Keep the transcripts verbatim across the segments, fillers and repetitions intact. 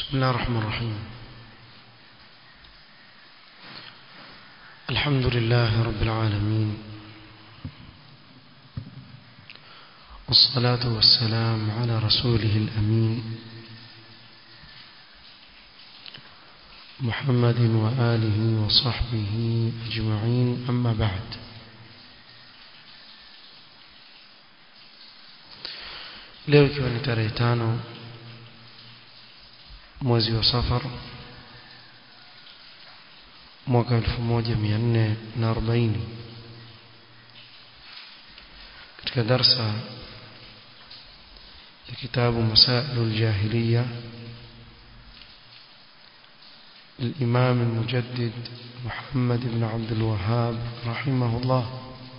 بسم الله الرحمن الرحيم. الحمد لله رب العالمين، والصلاة والسلام على رسوله الأمين محمد وآله وصحبه أجمعين، أما بعد. leo ikiwa ni tarehe tano mwezi wa Safar mwaka elfu moja mia nne na arobaini, katika darsa ya kitabu Masailul Jahiliya للإمام المجدد محمد بن عبد الوهاب رحمه الله،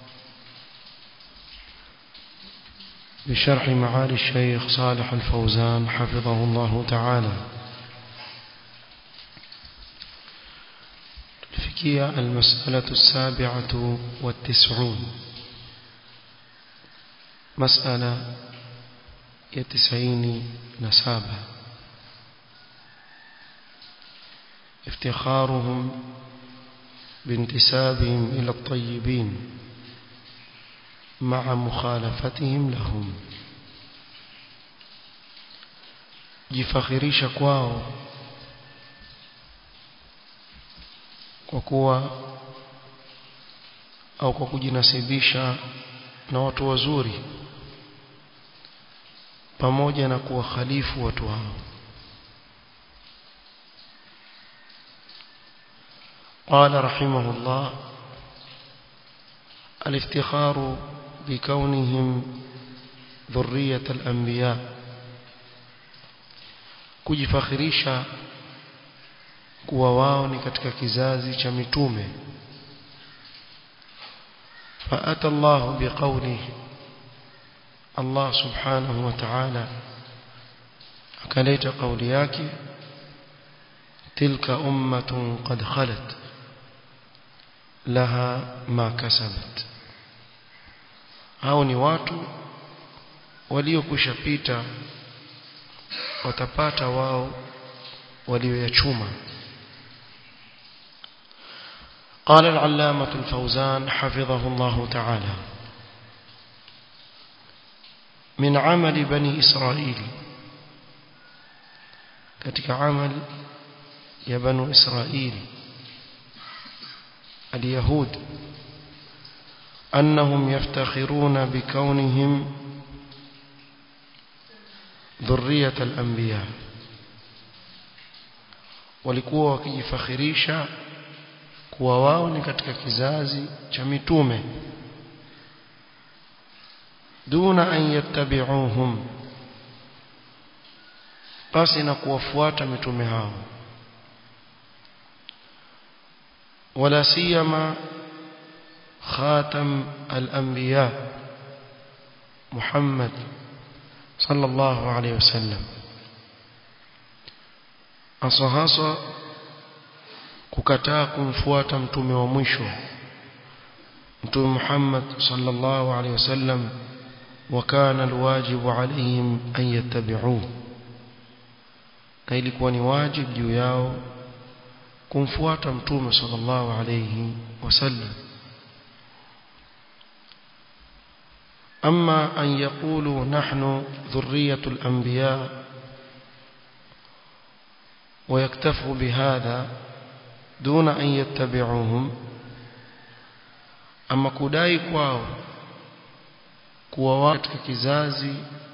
بشرح معالي الشيخ صالح الفوزان حفظه الله تعالى. فكية المسألة السابعة والتسعون، مسألة يتسعين نسابة. افتخارهم بانتسابهم إلى الطيبين مع مخالفتهم لهم، jifakhirisha kwao kwa kuwa au kwa kujinasibisha na watu wazuri pamoja na kuwa khalifu watu hao. قال رحمه الله: الافتخار بكونهم ذرية الأنبياء، kujifakhirisha kuwa wao ni katika kizazi cha mitume. فأتى الله بقوله، الله سبحانه وتعالى akaleta kauli yake: تلك أمة قد خلت لها ما كسبت. hao ni watu waliokushapita, watapata wao walioyachuma. قال العلامة الفوزان حفظه الله تعالى: من عمل بني إسرائيل، katika amal ya banu Israil اليهود، أنهم يفتخرون بكونهم ذرية الأنبياء، walikuwa wakijifakhirisha kuwa wao ni katika kizazi cha mitume. duna an yattabi'uhum, basi na kuwafuata mitume hao. wala siyama خاتم الأنبياء محمد صلى الله عليه وسلم، asahasa kukataa kumfuata mtume wa mwisho mtume Muhammad sallallahu alaihi wasallam. wa kana alwajibu alaihim an yattabi'uhu, na ilikuwa ni wajibu juu yao kumfuata mtume sallallahu alaihi wasallam. أما أن يقولوا نحن ذرية الأنبياء ويكتفوا بهذا دون أن يتبعوهم، أما كدai kwao kuwa katika kizazi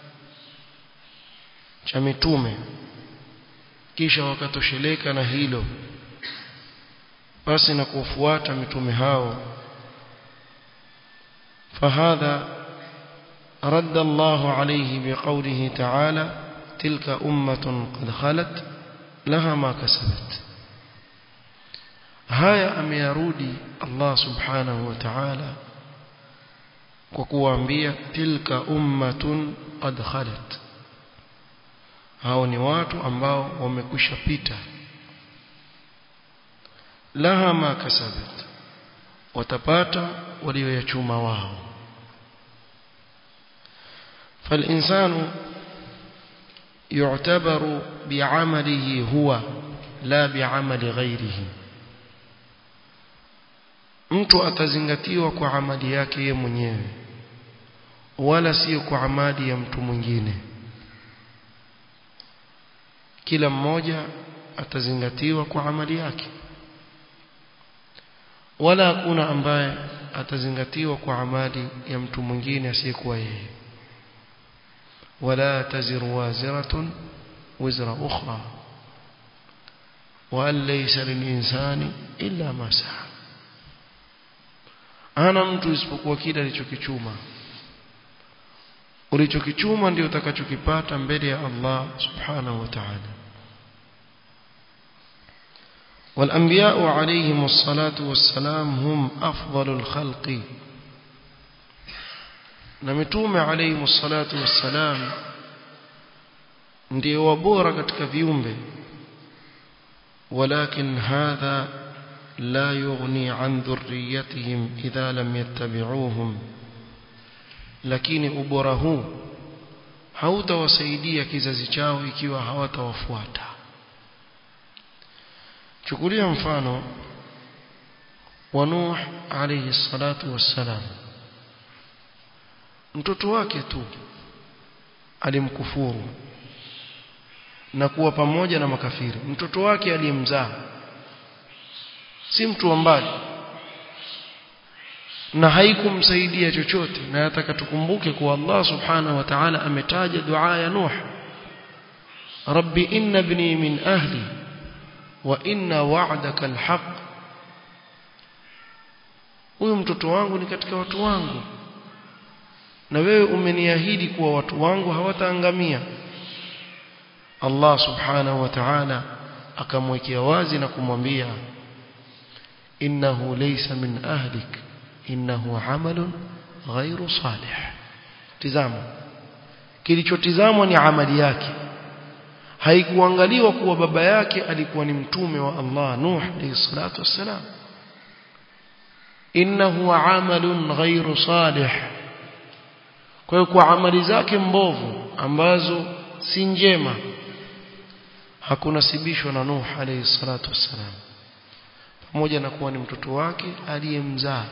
cha mitume kisha wakatosheleka na hilo basi na kufuata mitume hao, فهذا رد الله عليه بقوله تعالى: تلك أمة قد خلت لها ما كسبت. haya ameyarudi Allah subhanahu wa ta'ala kwa kuambia tilka ummatun qad khalat, hao ni watu ambao wamekwisha pita. laha ma kasabat, watapata walioyachuma wao. فالإنسان يعتبر بعمله هو لا بعمل غيره mtu atazingatiwa kwa amali yake yeye mwenyewe wala sio kwa amali ya mtu mwingine kila mmoja atazingatiwa kwa amali yake wala hakuna ambaye atazingatiwa kwa amali ya mtu mwingine asiyekuwa yeye wala taziru waziratun wizra ukhra wa laysa lilinsani illa ma sa'a ana mtu isipokuwa kile alichokichuma ulichokichuma ndio utakachokipata mbele ya Allah subhanahu wa ta'ala والأنبياء عليهم الصلاة والسلام هم أفضل الخلق نمتوم عليهم الصلاة والسلام ndio wabora katika viumbe ولكن هذا لا يغني عن ذريتهم إذا لم يتبعوهم lakini ubora huu hautawasaidia kizazi chao ikiwa hawatawafuata chukulia mfano wa Nuh alayhi salatu wassalam mtoto wake tu alimkufuru na kuwa pamoja na makafiri mtoto wake aliyemzaa si mtu mbali na haikumsaidia chochote na nataka tukumbuke kwa Allah subhanahu wa ta'ala ametaja dua ya Nuh Rabbi inna ibni min ahli wa inna wa'daka alhaq huyu mtoto wangu ni katika watu wangu na wewe umeniahidi kuwa watu wangu hawataangamia Allah subhanahu wa ta'ala akamwekea wazi na kumwambia innahu laysa min ahlik innahu amalun ghairu salih tizama kilichotizamwa ni amali yake haikuangaliwa kuwa baba yake alikuwa ni mtume wa Allah Nuh alayhi salatu wassalam innahu amalun ghairu salih kwa hiyo kwa amali zake mbovu ambazo si njema hakunasibishwa na Nuh alayhi salatu wassalam pamoja na kuwa ni mtoto wake aliyemzaa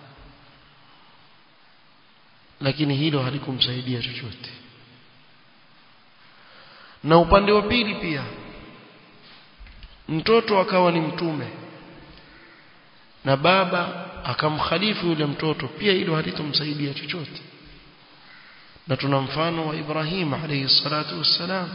lakini hilo halikumsaidia chochote na upande wa pili pia mtoto akawa ni mtume na baba akamkhalifu yule mtoto pia hilo halitomsaidia chochote na tuna mfano wa Ibrahim alayhi salatu wassalam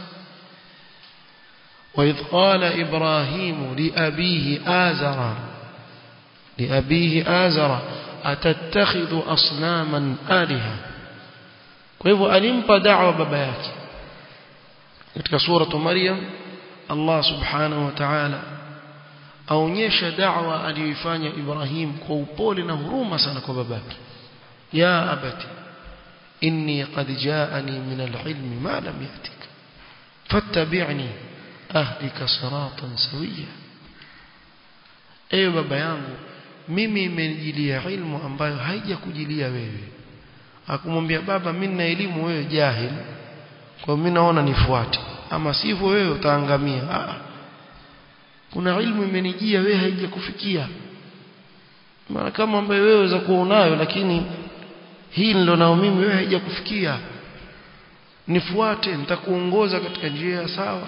وإذ قال إبراهيم لأبيه آزرا لأبيه آزرا أتتخذ أصناما آلهة كيف ألمب دعوة بباياك katika sura Maryam Allah subhanahu wa ta'ala aonyesha da'wa aliyoifanya Ibrahim kwa upole na huruma sana kwa babake ya abati inni qad ja'ani min al-ilmi ma lam yatik fattabi'ni ahdika siratan sawiya ewe baba yangu mimi imenijilia ilmu ambayo haijakujilia wewe akamwambia baba mimi na elimu wewe jahil kwa mimi naona nifuate ama sivyo wewe utaangamia ah kuna ilmu imenijia wewe haijakufikia maana kama ambaye wewe waweza kuwa unayo lakini hii ndio nao mimi wewe haijakufikia nifuate nitakuongoza katika njia sawa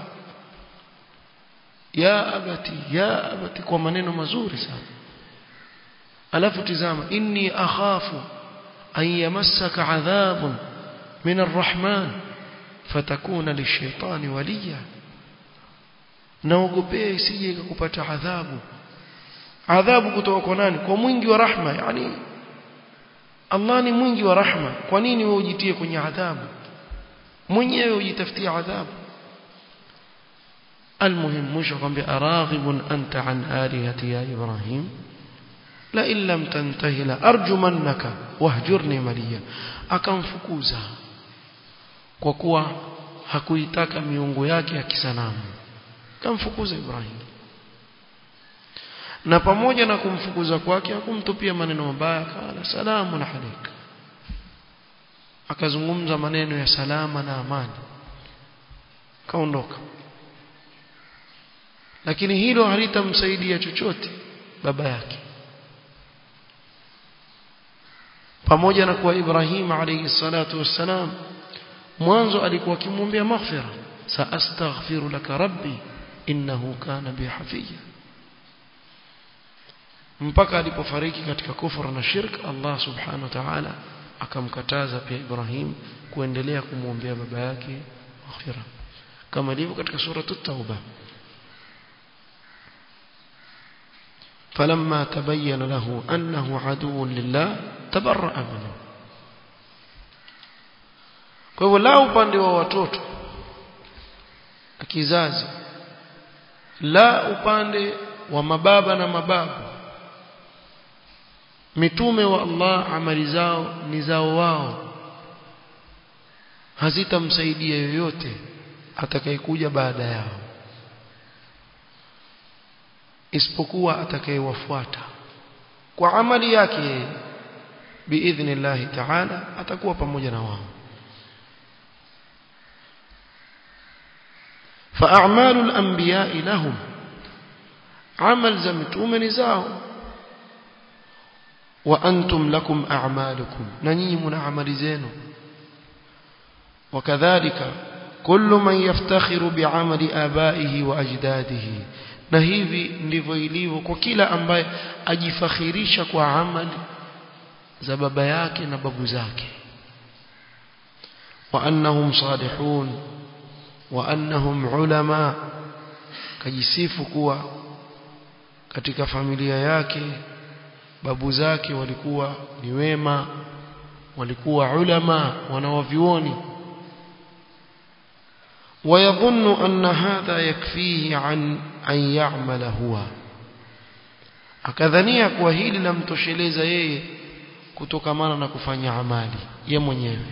ya abati ya abati kwa maneno mazuri sana alafu tizama inni akhafu an yamassaka adhabun min arrahman fatakuna lishaitani waliya naogopea isije ikakupata adhabu adhabu kutoka kwa nani kwa mwingi wa rahma yani Allah ni mwingi wa rahma kwa nini wewe ujitie kwenye adhabu mwenyewe ujitafutie adhabu المهم مش kwambia araghibun anta an alihati ya Ibrahim la illam tantahi la arjumannaka wahjurni maliya akamfukuza kwa kuwa hakuitaka miungu yake ya kisanamu akamfukuza Ibrahim na pamoja na kumfukuza kwake hakumtupia maneno mabaya kala salamun alayka akazungumza maneno ya salama na amani kaondoka. Lakini hilo halitamsaidia chochote baba yake, pamoja na kuwa Ibrahim alayhi salatu wassalam mwanzo alikuwa akimwombea maghfira, saastaghfiru laka rabbi innahu kana bi hafiya, mpaka alipofariki katika kufra na shirk, Allah subhanahu wa ta'ala akamkataza pia Ibrahim kuendelea kumwombea baba yake maghfira, kama ilivyo katika sura at-Tauba. فلما تبين له أنه عدو لله تبرأ منه. kwa hivyo la upande wa watoto kizazi, la upande wa mababa na mababu, mitume wa Allah amali zao ni zao wao, hazitamsaidia yoyote atakayekuja baada yao, isipokuwa atakayewafuata kwa amali yake biidhnillah ta'ala, atakuwa pamoja na wao. فأعمال الأنبياء لهم عمل زمتم نزاو وأنتم لكم أعمالكم ننيم من عمل زينو. وكذلك كل من يفتخر بعمل آبائه وأجداده، na hivi ndivyo ilivyo kwa kila ambaye ajifakhirisha kwa amali za baba yake na babu zake. wa annahum salihun wa annahum ulama, kajisifu kuwa katika familia yake babu zake walikuwa ni wema, walikuwa ulama, wanawavioni. ويظن أن هذا يكفيه عن أن يعمل هو، akadhania kwa hili lamtosheleza yeye kutokamana na kufanya amali yeye mwenyewe.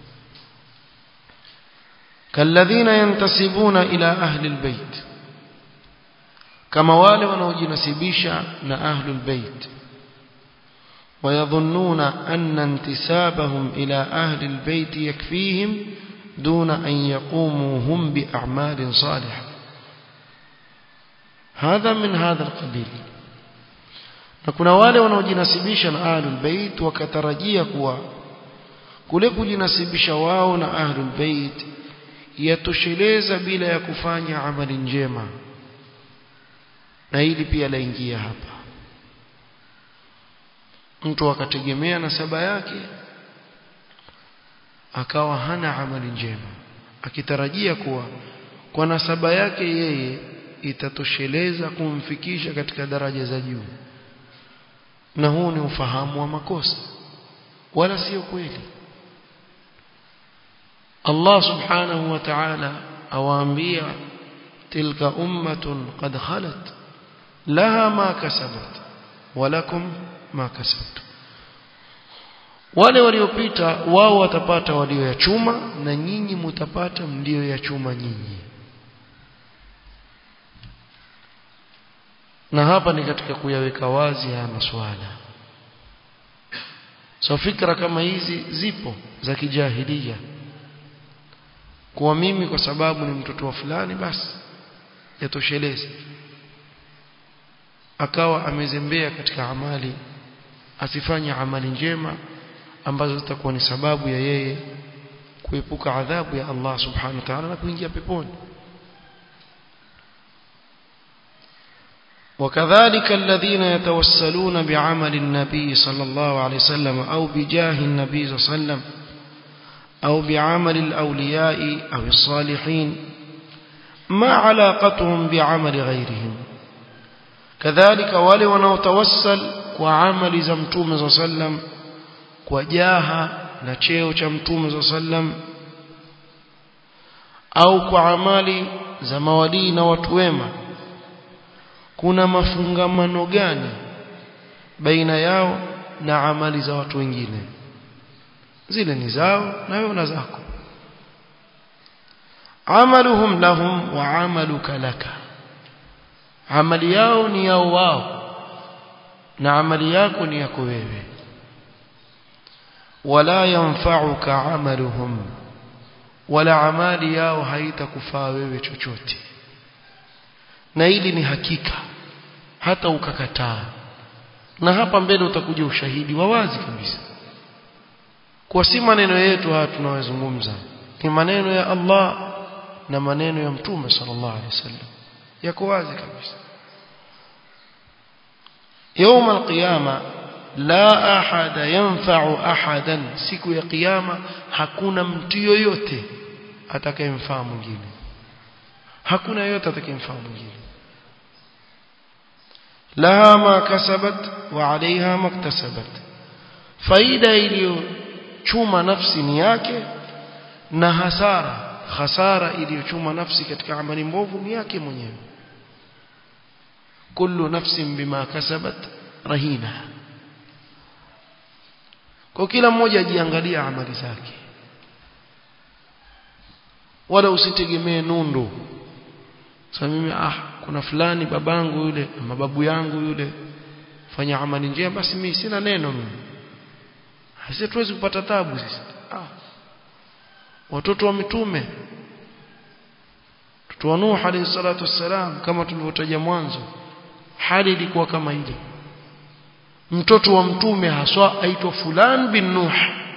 kalladhina yantasibuna ila ahli albayt, kama wale wanaojinasibisha na ahli albayt. wayadhunnuna anna intisabahum ila ahli albayt yakfihim دون أن يقوموا هم بأعمال صالحة. هذا من هذا القبيل. نكون wale wanaojinasibisha na ahlul bait wakatarajia kuwa kule kujinasibisha wao na ahlul bait yatosheleza bila ya kufanya amali njema, na hili pia laingia hapa. Mtu akategemea nasaba yake akawa hana amali njema, akitarajia kuwa kwa nasaba yake yeye itatosheleza kumfikisha katika daraja za juu, na huu ni ufahamu wa makosa, wala sio kweli. Allah subhanahu wa ta'ala awaambia tilka ummatun qad khalat laha ma kasabat wa lakum ma kasabtum, wale waliopita wao watapata walioyachuma na nyinyi mtapata mlio ya chuma nyinyi. Na hapa ni katika kuyaweka wazi haya masuala. So fikra kama hizi zipo za kijahilia, kwa mimi kwa sababu ni mtoto wa fulani basi yatosheleza, akawa amezembea katika amali, asifanye amali njema ambazo zitakuwa ni sababu ya yeye kuepuka adhabu ya Allah subhanahu wa ta'ala na kuingia peponi. وكذلك الذين يتوسلون بعمل النبي صلى الله عليه وسلم أو بجاه النبي صلى الله عليه وسلم أو بعمل الأولياء أو الصالحين ما علاقتهم بعمل غيرهم. كذلك wale wanaotawasal kwa amali za Mtume صلى الله عليه وسلم, kwa jaha na cheo cha Mtume صلى الله عليه وسلم, au kwa amali za mawali na watu wema, kuna mafungamano gani baina yao na amali za watu wengine? Zile ni zao na wewe una zako. amaluhum lahum wa amaluka laka, amali yao ni yao wao na amali yako ni yako wewe. wala yanfa'uka amaluhum wala amali yao haitakufaa wewe chochote. Na hili ni hakika hata ukakataa. Na hapa mbele utakuja ushahidi wa wazi kabisa kwa si maneno yetu haya tunayozungumza, ni maneno ya Allah na maneno ya Mtume sallallahu alaihi wasallam, yako wazi kabisa. يوم القيامة لا أحد ينفع أحدا, siku ya kiyama hakuna mtu yoyote atakayemfaa mwingine, hakuna yoyote atakayemfaa mwingine. laha ma kasabat wa alaiha maktasabat, faida iliyochuma nafsi ni yake, na hasara hasara iliyochuma nafsi katika amali mbovu ni yake mwenyewe. kullu nafsin bima kasabat rahina, kwa kila mmoja ajiangalia amali zake, wala usitegemee nundu. Sasa mimi ah kuna fulani babangu yule mababu yangu yule fanya amali njema, basi mimi sina neno mimi, hasi tuwezi kupata taabu sisi. Ah, watoto wa mitume, mtoto wa Nuh alayhi salatu wassalam, kama tulivyotaja mwanzo, hali ilikuwa kama ile. Mtoto wa mtume haswa aitwa fulan bin Nuh,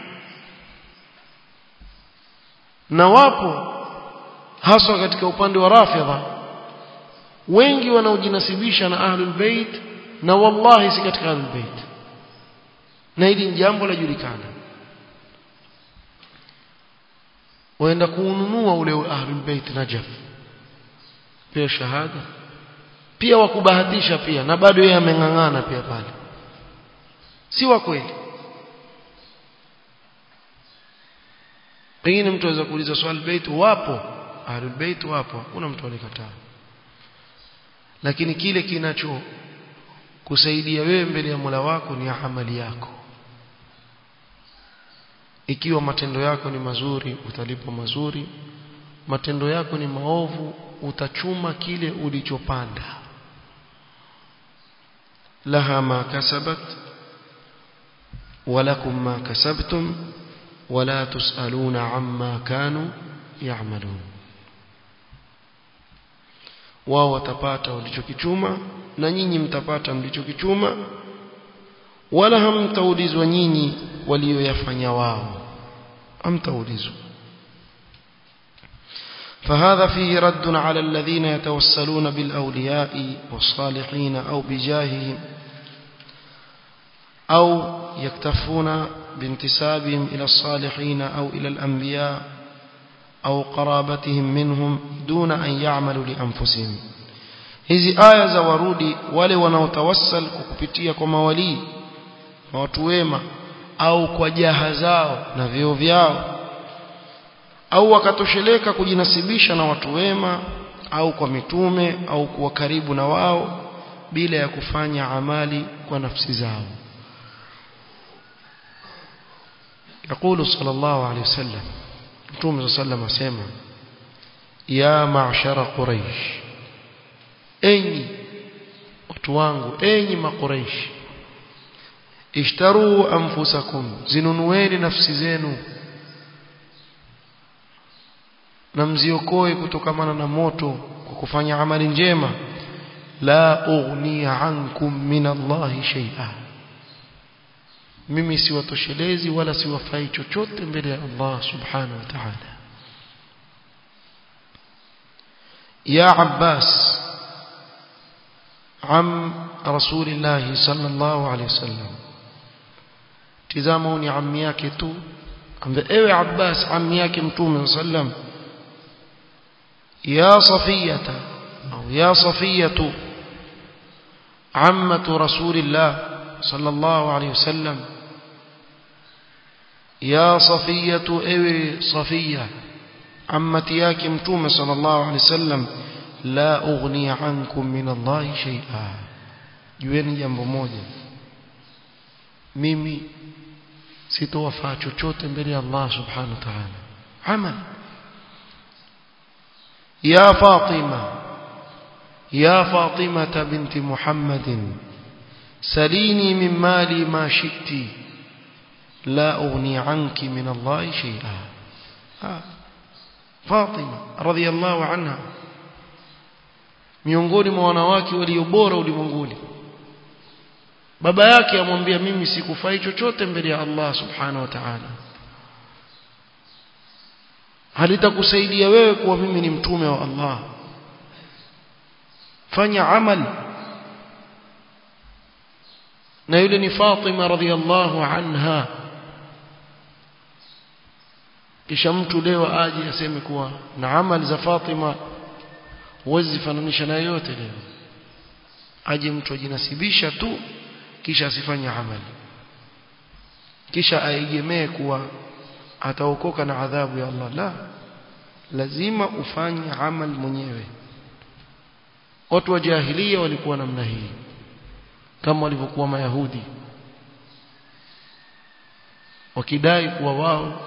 na wapo haswa katika upande wa Rafidha wengi wanaojinasibisha na ahlul bait, na wallahi si katika ahlul bait, na hili ni jambo la julikana. waenda kununua ule ahlul bait Najaf pia shahada, pia wakubahatisha pia, na bado yeye amengangana pia pale, si wa kweli. Pengine mtu aweza kuuliza swali, bait wapo ahlul bait wapo, hakuna mtu alikataa, lakini kile kinacho kusaidia wewe mbele ya Mola wako ni amali yako. Ikiwa matendo yako ni mazuri utalipwa mazuri, matendo yako ni maovu utachuma kile ulichopanda. laha ma kasabat walakum ma kasabtum wala tusaluna amma kanu ya'malun, wao watapata walichokichuma na nyinyi mtapata mlichokichuma, wala hamtaulizwa nyinyi walioyafanya wao, hamtaulizwa. فهذا فيه رد على الذين يتوسلون بالأولياء والصالحين أو بجاههم أو يكتفون بانتسابهم إلى الصالحين أو إلى الأنبياء أو قرابتهم منهم دون أن يعملوا لأنفسهم. hizi aya za warudi wale wanaotawassal kukupitia kwa mawali na watu wema au kwa jaha zao na vyeo vyao, au wakatosheleka kujinasibisha na watu wema au kwa mitume au kuwa karibu na wao bila ya kufanya amali kwa nafsi zao. يقول صلى الله عليه وسلم, Mtume صلى الله عليه وسلم asema, ya ma'shara quraish, enyi watu wangu, enyi makuraish, ishtaru anfusakum, zinunueni nafsi zenu na mziokoe kutokamana na moto kwa kufanya amali njema. la ughni ankum min Allahi shay'a, mimi siwatoshelezi wala siwafai chochote mbele ya Allah subhanahu wa ta'ala. ya Abbas am Rasulillah sallallahu alayhi wasallam, tizama ni ammi yake tu, ambaye ewe Abbas ammi yake Mtume sallam, ya Safiyata au ya Safiyatu ammatu Rasulillah sallallahu alayhi wasallam, ya Safiyatu, ewe Safiya ammati yake Mtume sallallahu alayhi wasallam, la ughni ankum min Allahi shay'a, jueni jambo moja, mimi sitowafaa chochote mbele ya Allah subhanahu wa ta'ala. amal ya Fatima, ya Fatima binti Muhammadin, salini min mali ma shi'ti la ughni anki min Allahi shay'a. Fatima radhiyallahu anha miongoni mwa wanawake walio bora ulimwenguni baba yake amwambia mimi sikufai chochote mbele ya Allah subhanahu wa ta'ala halitakusaidia wewe kuwa mimi ni mtume wa Allah fanya amal na yule ni Fatima radhiyallahu anha kisha mtu leo aje aseme kuwa na amali za Fatima huwezi fananisha na yote leo aje mtu ajinasibisha tu kisha asifanye amali kisha aegemee kuwa ataokoka na adhabu ya Allah la lazima ufanye amal mwenyewe watu wa jahiliya walikuwa namna hii kama walivyokuwa mayahudi wakidai kuwa wao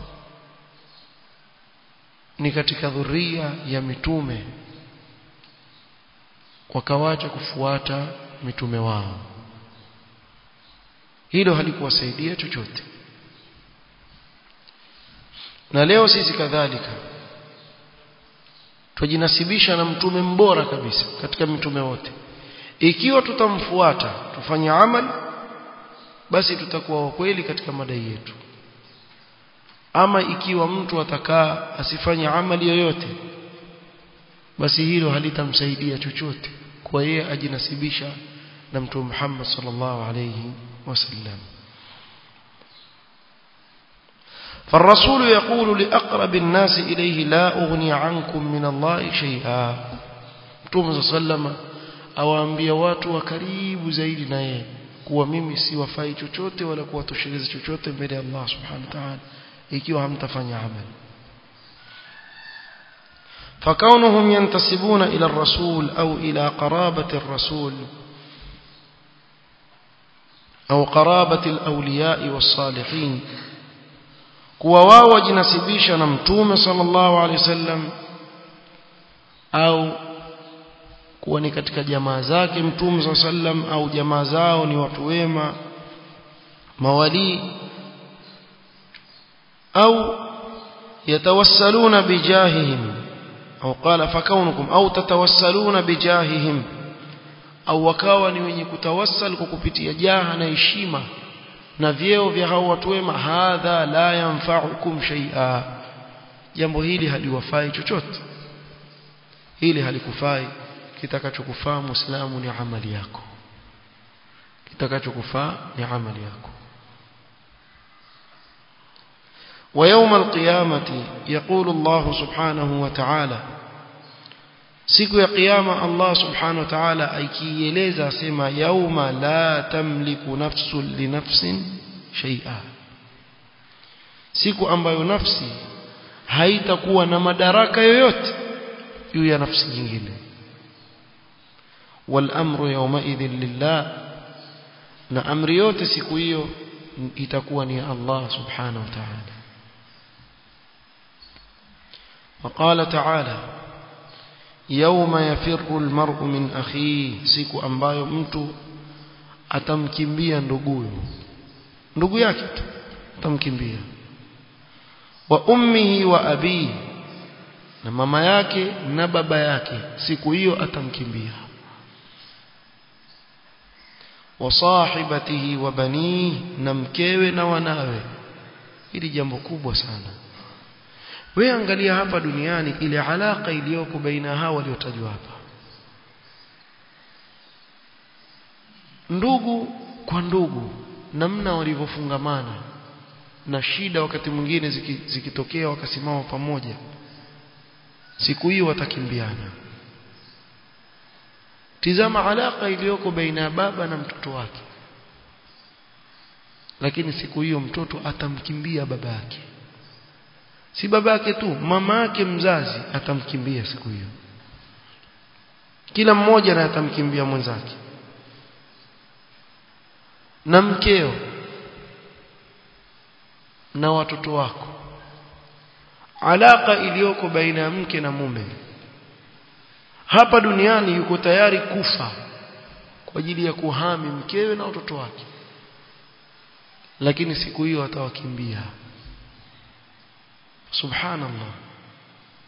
ni katika dhuria ya mitume wakawacha kufuata mitume wao hilo halikuwasaidia chochote na leo sisi kadhalika tujinasibisha na mtume mbora kabisa katika mitume wote ikiwa tutamfuata tufanye amali basi tutakuwa kweli katika madai yetu ama ikiwa mtu atakaa asifanye amali yoyote basi hilo halitamsaidia chochote kwa yeye ajinasibisha na mtume Muhammad sallallahu alayhi wasallam فالرسول يقول لأقرب الناس إليه لا أغني عنكم من الله شيئا mtume sallallahu awaambia watu wa karibu zaidi na yeye kuwa mimi siwafai chochote wala kuwatosheleza chochote mbele ya Allah subhanahu wa ta'ala ikiwa hamtafanya amali فكونهم ينتسبون إلى الرسول أو إلى قرابة الرسول أو قرابة الأولياء والصالحين kuwa wao wajinasibisha na mtume sallallahu alaihi wasallam au kuwa ni katika jamaa zake mtume sallallahu alaihi wasallam au jamaa zao ni watu wema mawali au yatawassaluna bijahihim au qala fakaunukum au tatawassaluna bijahihim au wakawa ni wenye kutawassal kwa kupitia jaha na heshima na vyeo vya hao watu wema hadha la yanfa'ukum shay'a jambo hili haliwafai chochote hili halikufai kitakachokufaa muislamu ni amali yako kitakachokufaa ni amali yako ويوم القيامة يقول الله سبحانه وتعالى siku ya kiyama Allah subhanahu wa ta'ala aikieleza sema yauma la tamliku nafsun li nafsin shay'a siku ambayo nafsi haitakuwa na madaraka yoyote juu ya nafsi nyingine wal amru yawma idhin lillah na amri yote siku hiyo itakuwa ni Allah subhanahu wa ta'ala وقال تعالى يوم يفر المرء من أخيه siku ambayo mtu atamkimbia nduguyo ndugu yake tu atamkimbia wa ummihi wa abihi na mama yake na baba yake siku hiyo atamkimbia wa sahibatihi wa banihi na mkewe na wanawe hili jambo kubwa sana wewe angalia hapa duniani ile alaka iliyoko baina hao waliotajwa hapa ndugu kwa ndugu namna walivyofungamana na shida wakati mwingine zikitokea wakasimama pamoja siku hiyo watakimbiana tizama alaka iliyoko baina ya baba na mtoto wake lakini siku hiyo mtoto atamkimbia baba yake si babake tu mama yake mzazi atamkimbia siku hiyo kila mmoja na atamkimbia mwenzake na mkeo na watoto wako alaka iliyoko baina ya mke na mume hapa duniani yuko tayari kufa kwa ajili ya kuhami mkewe na watoto wake lakini siku hiyo atawakimbia subhanallah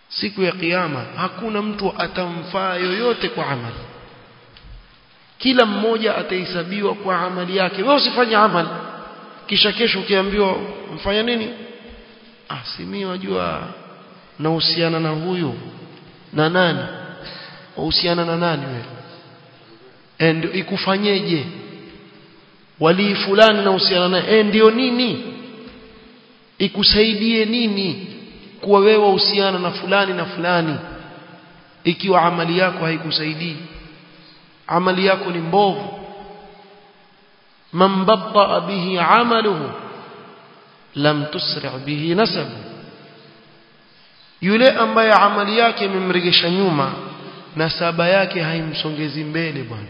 siku ya kiyama hakuna mtu atamfaa yoyote kwa amali, kila mmoja atahesabiwa kwa amali yake. Wewe usifanye amali kisha kesho ukiambiwa mfanya nini, ah si mimi wajua nahusiana na huyu na nani, uhusiana na nani wewe, and ikufanyeje, wali fulani na uhusiana naye, eh ndio nini, ikusaidie nini kuwa wewe uhusiana na fulani na fulani ikiwa amali yako haikusaidii, amali yako ni mbovu. Man batta bihi amaluhu lam tusri' bihi nasabu, yule ambaye amali yake imemregesha nyuma, nasaba yake haimsongezi mbele bwana.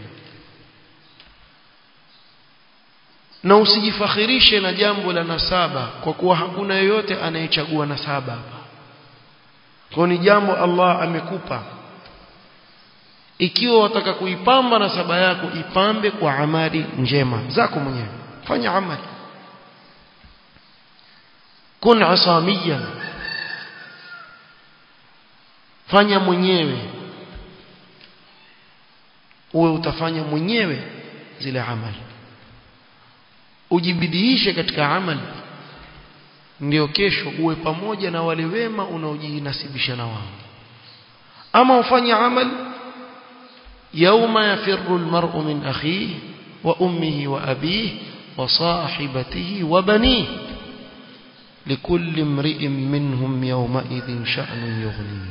Na usijifakhirishe na jambo la nasaba, kwa kuwa hakuna yeyote anayechagua nasaba hapa. Kwa ni jambo Allah amekupa, ikiwa wataka kuipamba nasaba yako, ipambe kwa amali njema zako mwenyewe, fanya amali. Kun asamiyan, fanya mwenyewe, uwe utafanya mwenyewe zile amali, ujibidiishe katika amali, ndio kesho uwe pamoja na wale wema unaojinasibisha na wao. Ama ufanye amali يوم يفر المرء من أخيه وأمه وأبيه وصاحبته وبنيه لكل امرئ منهم يومئذ شأن يغنيه.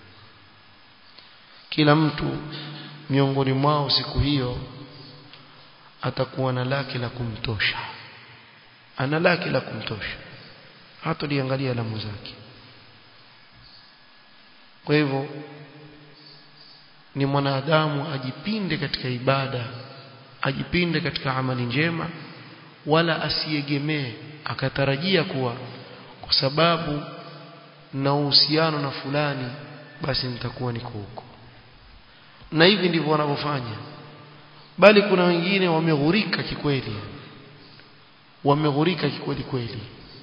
kila mtu miongoni mwao siku hiyo atakuwa na laki la kumtosha, ana laki la kumtosha, hata liangalia lamu zake. Kwa hivyo ni mwanadamu ajipinde katika ibada, ajipinde katika amali njema, wala asiegemee akatarajia kuwa kwa sababu na uhusiano na fulani basi nitakuwa niko huko. Na hivi ndivyo wanavyofanya. Bali kuna wengine wameghurika kikweli, wameghurika kikweli kweli,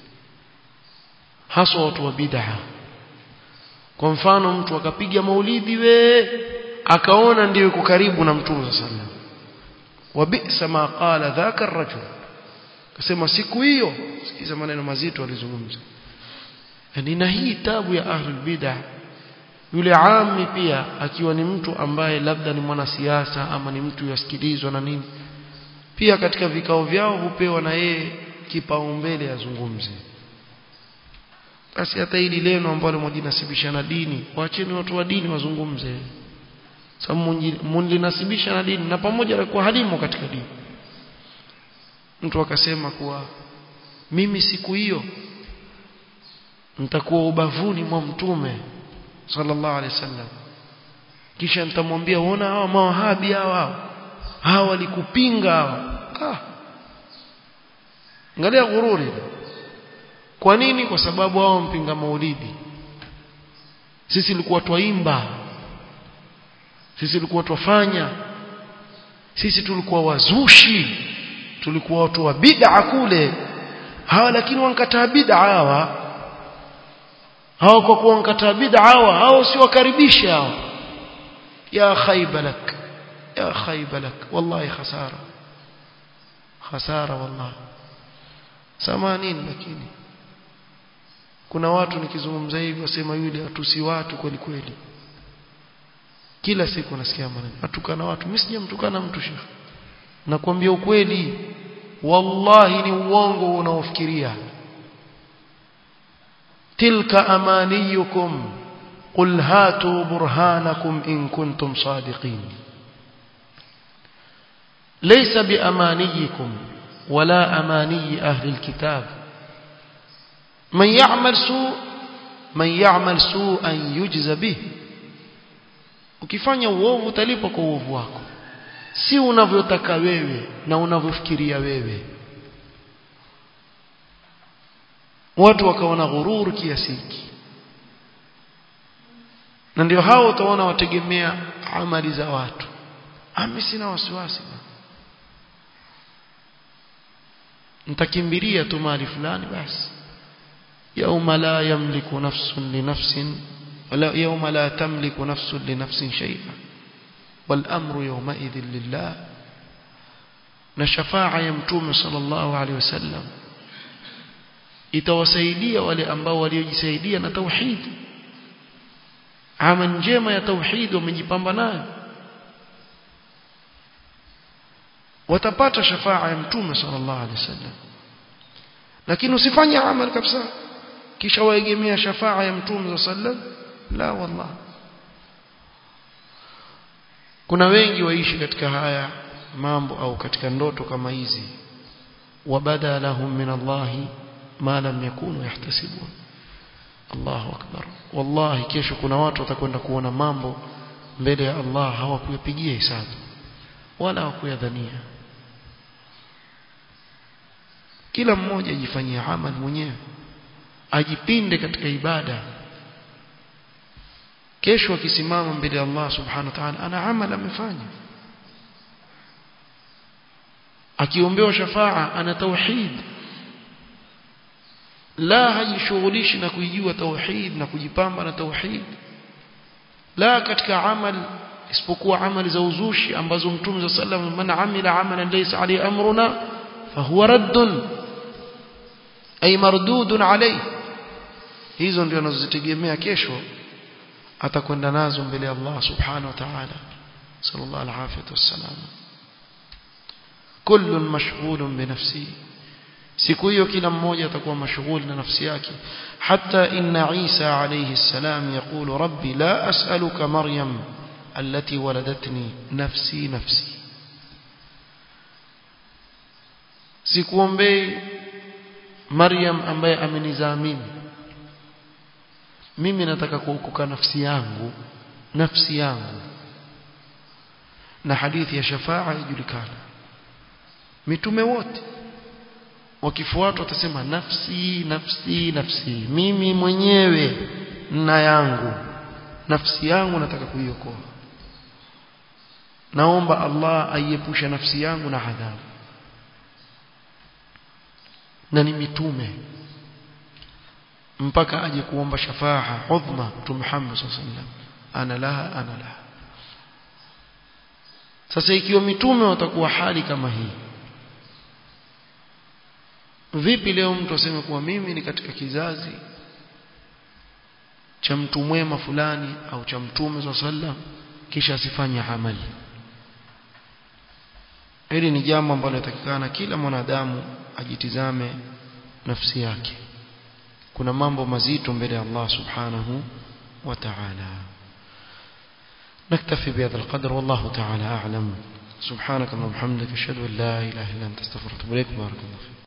hasa watu wa bid'a. Kwa mfano mtu akapiga maulidi we akaona ndio yuko karibu na Mtume sallallahu alaihi wasallam, wa bi'sa ma qala dhaka ar-rajul, akasema siku hiyo, sikiza maneno mazito alizungumza. Yani na hii tabu ya ahlul bid'ah, yule ammi pia akiwa ni mtu ambaye labda ni mwanasiasa ama ni mtu yasikilizwa na nini, pia katika vikao vyao hupewa na yeye kipaumbele azungumze. Basi hata hili leno ambalo mjinasibisha na dini, waacheni watu wa dini wazungumze. Sababu mlinasibisha na dini na pamoja na kuwa halimu katika dini. Mtu akasema kuwa mimi siku hiyo nitakuwa ubavuni mwa Mtume sallallahu alaihi wasallam, kisha nitamwambia unaona hawa mawahabi hawa hawa walikupinga hawa. Ah, angalia ghururi. Kwa nini? Kwa sababu hao mpinga maulidi. Sisi tulikuwa twaimba, sisi tulikuwa twafanya, sisi tulikuwa wazushi, tulikuwa watu wa bid'a kule. Hawa lakini wankataa bid'a hawa. Hawa kwa kuwa wankataa bid'a hawa, hao si wakaribisha hawa. Ya khaybalak, ya khaybalak, wallahi khasara. Khasara wallahi. Samanini. Lakini kuna watu nikizungumza hivi wasema yule atusi watu kweli kweli. Kila siku nasikia maneno atukana watu. Mimi sijamtukana mtu shekhi, nakwambia ukweli, wallahi ni uongo unaofikiria. tilka amaniyukum qul hatu burhanakum in kuntum sadiqin. laysa bi amaniyikum wala amaniyi ahli alkitab. man ya'mal su man ya'mal su'an yujza bih. Ukifanya uovu utalipwa kwa uovu wako, si unavyotaka wewe na unavyofikiria wewe. Watu wakaona ghurur kiasi hiki, na ndio hao utaona wategemea amali za watu. Mimi sina wasiwasi, nitakimbilia tu mali fulani basi. yauma la yamliku nafsun li nafsin wala yawma la tamliku nafsun li nafsin shay'a wal amru yawma idhin lillah. Na shafa'a ya mtume sallallahu alaihi wasallam itawasaidia wale ambao waliojisaidia na tauhid, amali njema ya tauhid wamejipamba nayo, watapata shafa'a ya mtume sallallahu alaihi wasallam. Lakini usifanye amal kabisa kisha waegemea shafa'a ya mtume sallallahu alaihi wasallam, la wallah. Kuna wengi waishi katika haya mambo au katika ndoto kama hizi, wabada lahum min Allahi ma lam yakunu yahtasibun. Allahu akbar. Wallahi kesho kuna watu watakwenda kuona mambo mbele ya Allah hawakuyapigia hisabu wala hawakuyadhania. Kila mmoja ajifanyie amali mwenyewe, ajipinde katika ibada. Kesho akisimama mbele ya Allah subhanahu wa ta'ala ana amali amefanya, akiombewa shafa'a ana tauhid, la hajishughulishi na kuijua tauhid na kujipamba na tauhid, la katika amal isipokuwa amali za uzushi ambazo mtume sallallahu alayhi wasallam, man amila amalan laysa alayhi amruna fahuwa raddun ay mardudun alayhi. Hizo ndio anazozitegemea kesho atakwenda nazo mbele ya Allah subhanahu wa ta'ala. Sallallahu alayhi wasallam, kullun mashghulun bi nafsihi. Siku hiyo kila mmoja atakuwa mashghul na nafsi yake. Hatta inna Isa alayhi salam yaqulu rabbi la as'aluka Maryam allati waladatni nafsi nafsi. Sikuombei Maryam ambaye amenizaa mimi, mimi nataka kuokoka nafsi yangu, nafsi yangu. Na hadithi ya shafa'a ijulikana, mitume wote wakifuatwa watasema nafsi nafsi nafsi, mimi mwenyewe na yangu, nafsi yangu nataka kuiokoa, naomba Allah aiepushe nafsi yangu na adhabu. Na ni mitume mpaka aje kuomba shafa'a udhma Mtume Muhammad sallallahu alaihi wasallam, ana laha ana laha. Sasa ikiwa mitume watakuwa hali kama hii, vipi leo mtu aseme kuwa mimi ni katika kizazi cha mtu mwema fulani au cha mtume sallallahu alaihi wasallam kisha asifanye amali? Hili ni jambo ambalo yatakikana kila mwanadamu ajitizame nafsi yake. Kuna mambo mazito mbele ya Allah subhanahu wa ta'ala. نكتفي بهذا القدر والله تعالى أعلم. سبحانك اللهم وبحمدك أشهد أن لا إله إلا أنت أستغفرك وأتوب إليك. بارك الله فيك.